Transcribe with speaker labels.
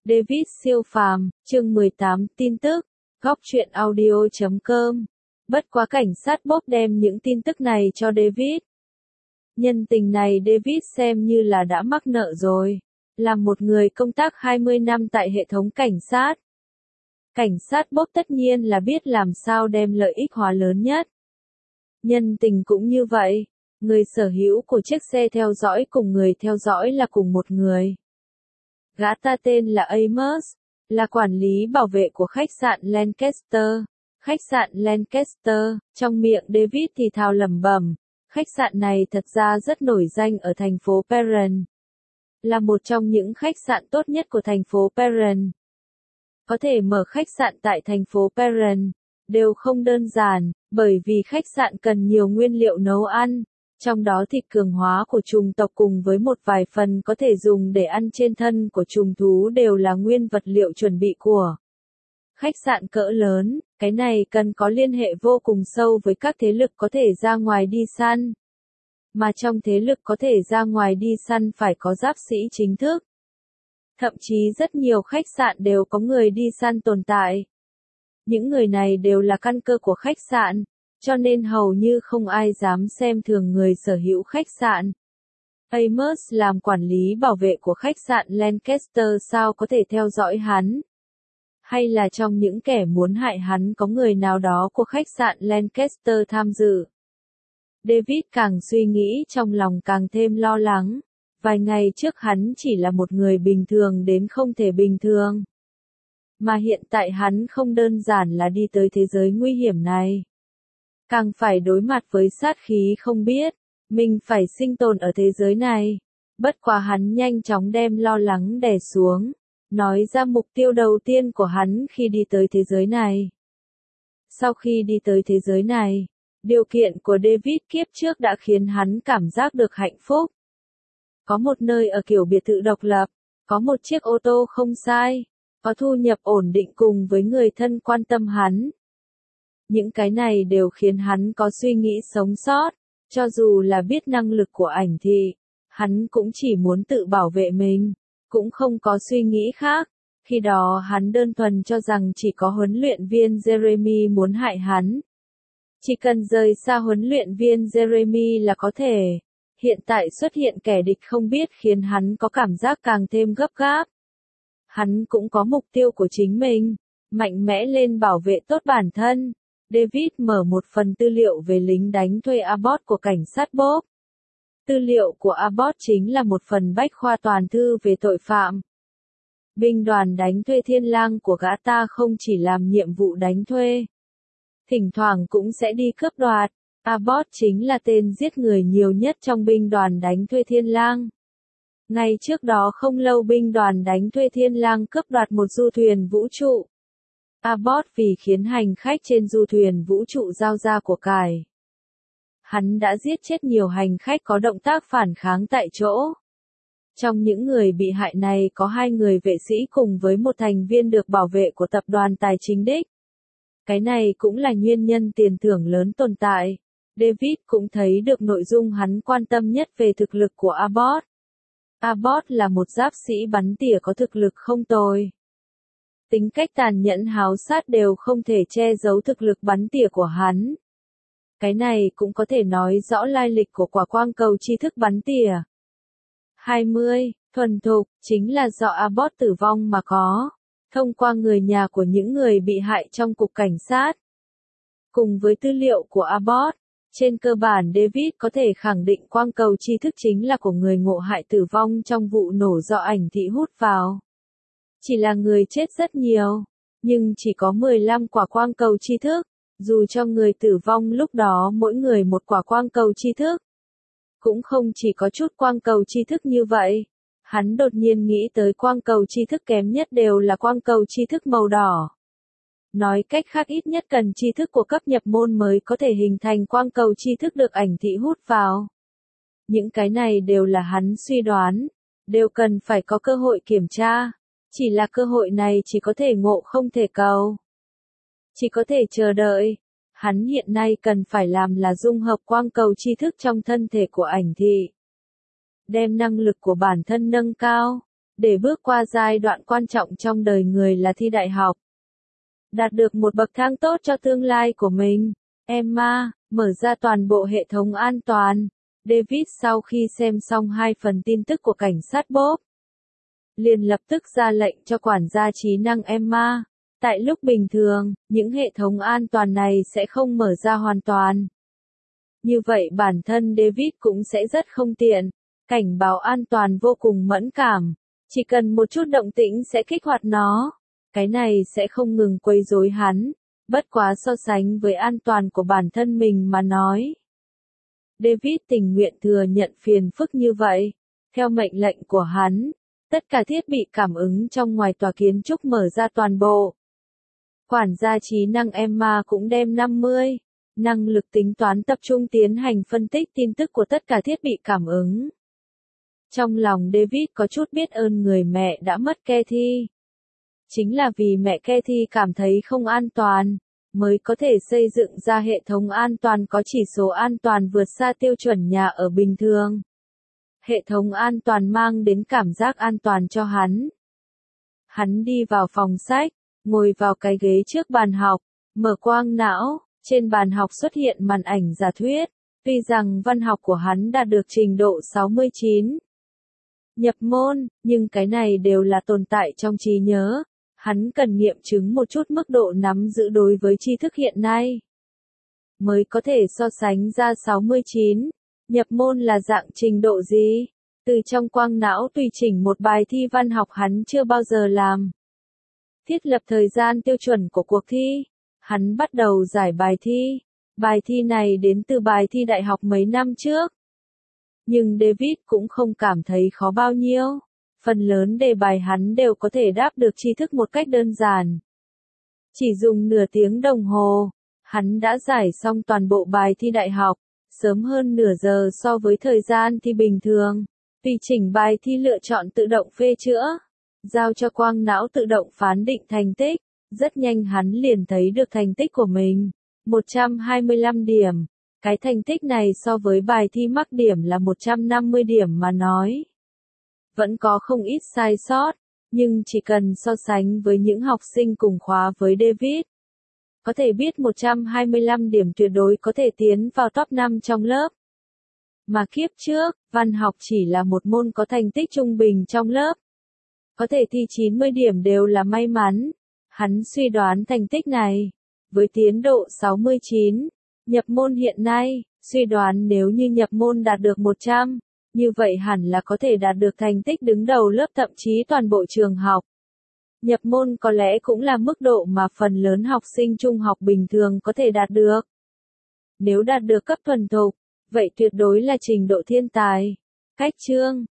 Speaker 1: David siêu phàm, chương 18 tin tức, góc truyện audio.com. Bất quá cảnh sát Bob đem những tin tức này cho David. Nhân tình này David xem như là đã mắc nợ rồi. Là một người công tác 20 năm tại hệ thống cảnh sát. Cảnh sát Bob tất nhiên là biết làm sao đem lợi ích hóa lớn nhất. Nhân tình cũng như vậy. Người sở hữu của chiếc xe theo dõi cùng người theo dõi là cùng một người. Gã ta tên là Amos, là quản lý bảo vệ của khách sạn Lancaster. Khách sạn Lancaster, trong miệng David thì thào lẩm bẩm, khách sạn này thật ra rất nổi danh ở thành phố Perrin. Là một trong những khách sạn tốt nhất của thành phố Perrin. Có thể mở khách sạn tại thành phố Perrin, đều không đơn giản, bởi vì khách sạn cần nhiều nguyên liệu nấu ăn. Trong đó thịt cường hóa của trùng tộc cùng với một vài phần có thể dùng để ăn trên thân của trùng thú đều là nguyên vật liệu chuẩn bị của khách sạn cỡ lớn. Cái này cần có liên hệ vô cùng sâu với các thế lực có thể ra ngoài đi săn. Mà trong thế lực có thể ra ngoài đi săn phải có giáp sĩ chính thức. Thậm chí rất nhiều khách sạn đều có người đi săn tồn tại. Những người này đều là căn cơ của khách sạn. Cho nên hầu như không ai dám xem thường người sở hữu khách sạn. Amos làm quản lý bảo vệ của khách sạn Lancaster sao có thể theo dõi hắn? Hay là trong những kẻ muốn hại hắn có người nào đó của khách sạn Lancaster tham dự? David càng suy nghĩ trong lòng càng thêm lo lắng. Vài ngày trước hắn chỉ là một người bình thường đến không thể bình thường. Mà hiện tại hắn không đơn giản là đi tới thế giới nguy hiểm này. Càng phải đối mặt với sát khí không biết, mình phải sinh tồn ở thế giới này. Bất quá hắn nhanh chóng đem lo lắng đè xuống, nói ra mục tiêu đầu tiên của hắn khi đi tới thế giới này. Sau khi đi tới thế giới này, điều kiện của David kiếp trước đã khiến hắn cảm giác được hạnh phúc. Có một nơi ở kiểu biệt thự độc lập, có một chiếc ô tô không sai, có thu nhập ổn định cùng với người thân quan tâm hắn. Những cái này đều khiến hắn có suy nghĩ sống sót, cho dù là biết năng lực của ảnh thị, hắn cũng chỉ muốn tự bảo vệ mình, cũng không có suy nghĩ khác. Khi đó hắn đơn thuần cho rằng chỉ có huấn luyện viên Jeremy muốn hại hắn. Chỉ cần rời xa huấn luyện viên Jeremy là có thể. Hiện tại xuất hiện kẻ địch không biết khiến hắn có cảm giác càng thêm gấp gáp. Hắn cũng có mục tiêu của chính mình, mạnh mẽ lên bảo vệ tốt bản thân. David mở một phần tư liệu về lính đánh thuê Abbott của cảnh sát Bob. Tư liệu của Abbott chính là một phần bách khoa toàn thư về tội phạm. Binh đoàn đánh thuê thiên lang của gã ta không chỉ làm nhiệm vụ đánh thuê. Thỉnh thoảng cũng sẽ đi cướp đoạt. Abbott chính là tên giết người nhiều nhất trong binh đoàn đánh thuê thiên lang. Ngay trước đó không lâu binh đoàn đánh thuê thiên lang cướp đoạt một du thuyền vũ trụ. Abbott vì khiến hành khách trên du thuyền vũ trụ giao ra của cải. Hắn đã giết chết nhiều hành khách có động tác phản kháng tại chỗ. Trong những người bị hại này có 2 người vệ sĩ cùng với một thành viên được bảo vệ của tập đoàn tài chính đích. Cái này cũng là nguyên nhân tiền thưởng lớn tồn tại. David cũng thấy được nội dung hắn quan tâm nhất về thực lực của Abbott. Abbott là một giáp sĩ bắn tỉa có thực lực không tồi. Tính cách tàn nhẫn háo sát đều không thể che giấu thực lực bắn tỉa của hắn. Cái này cũng có thể nói rõ lai lịch của quả quang cầu tri thức bắn tỉa. 20. Thuần thục, chính là do Abbott tử vong mà có. Thông qua người nhà của những người bị hại trong cục cảnh sát. Cùng với tư liệu của Abbott, trên cơ bản David có thể khẳng định quang cầu tri thức chính là của người ngộ hại tử vong trong vụ nổ do ảnh thị hút vào. Chỉ là người chết rất nhiều, nhưng chỉ có 15 quả quang cầu tri thức, dù cho người tử vong lúc đó mỗi người một quả quang cầu tri thức. Cũng không chỉ có chút quang cầu tri thức như vậy, hắn đột nhiên nghĩ tới quang cầu tri thức kém nhất đều là quang cầu tri thức màu đỏ. Nói cách khác ít nhất cần tri thức của cấp nhập môn mới có thể hình thành quang cầu tri thức được ảnh thị hút vào. Những cái này đều là hắn suy đoán, đều cần phải có cơ hội kiểm tra. Chỉ là cơ hội này chỉ có thể ngộ không thể cầu. Chỉ có thể chờ đợi. Hắn hiện nay cần phải làm là dung hợp quang cầu tri thức trong thân thể của ảnh thị. Đem năng lực của bản thân nâng cao. để bước qua giai đoạn quan trọng trong đời người là thi đại học. Đạt được một bậc thang tốt cho tương lai của mình. Emma, mở ra toàn bộ hệ thống an toàn. David sau khi xem xong 2 phần tin tức của cảnh sát Bob, liền lập tức ra lệnh cho quản gia trí năng Emma. Tại lúc bình thường, những hệ thống an toàn này sẽ không mở ra hoàn toàn. Như vậy bản thân David cũng sẽ rất không tiện. Cảnh báo an toàn vô cùng mẫn cảm. Chỉ cần một chút động tĩnh sẽ kích hoạt nó. Cái này sẽ không ngừng quấy rối hắn. Bất quá so sánh với an toàn của bản thân mình mà nói. David tình nguyện thừa nhận phiền phức như vậy. Theo mệnh lệnh của hắn, tất cả thiết bị cảm ứng trong ngoài tòa kiến trúc mở ra toàn bộ. Quản gia trí năng Emma cũng đem 50 năng lực tính toán tập trung tiến hành phân tích tin tức của tất cả thiết bị cảm ứng. Trong lòng David có chút biết ơn người mẹ đã mất Kathy. Chính là vì mẹ Kathy cảm thấy không an toàn, mới có thể xây dựng ra hệ thống an toàn có chỉ số an toàn vượt xa tiêu chuẩn nhà ở bình thường. Hệ thống an toàn mang đến cảm giác an toàn cho hắn. Hắn đi vào phòng sách, ngồi vào cái ghế trước bàn học, mở quang não, trên bàn học xuất hiện màn ảnh giả thuyết, tuy rằng văn học của hắn đạt được trình độ 69. Nhập môn, nhưng cái này đều là tồn tại trong trí nhớ. Hắn cần nghiệm chứng một chút mức độ nắm giữ đối với tri thức hiện nay. Mới có thể so sánh ra 69. Nhập môn là dạng trình độ gì? Từ trong quang não tùy chỉnh một bài thi văn học hắn chưa bao giờ làm. Thiết lập thời gian tiêu chuẩn của cuộc thi. Hắn bắt đầu giải bài thi. Bài thi này đến từ bài thi đại học mấy năm trước. Nhưng David cũng không cảm thấy khó bao nhiêu. Phần lớn đề bài hắn đều có thể đáp được tri thức một cách đơn giản. Chỉ dùng nửa tiếng đồng hồ, hắn đã giải xong toàn bộ bài thi đại học, sớm hơn nửa giờ so với thời gian thi bình thường. Tùy chỉnh bài thi lựa chọn tự động phê chữa, giao cho quang não tự động phán định thành tích. Rất nhanh hắn liền thấy được thành tích của mình. 125 điểm. Cái thành tích này so với bài thi mắc điểm là 150 điểm mà nói. Vẫn có không ít sai sót, nhưng chỉ cần so sánh với những học sinh cùng khóa với David, có thể biết 125 điểm tuyệt đối có thể tiến vào top 5 trong lớp. Mà kiếp trước, văn học chỉ là một môn có thành tích trung bình trong lớp. Có thể thi 90 điểm đều là may mắn. Hắn suy đoán thành tích này, với tiến độ 69, nhập môn hiện nay, suy đoán nếu như nhập môn đạt được 100, như vậy hẳn là có thể đạt được thành tích đứng đầu lớp thậm chí toàn bộ trường học. Nhập môn có lẽ cũng là mức độ mà phần lớn học sinh trung học bình thường có thể đạt được. Nếu đạt được cấp thuần thục, vậy tuyệt đối là trình độ thiên tài. Cách chương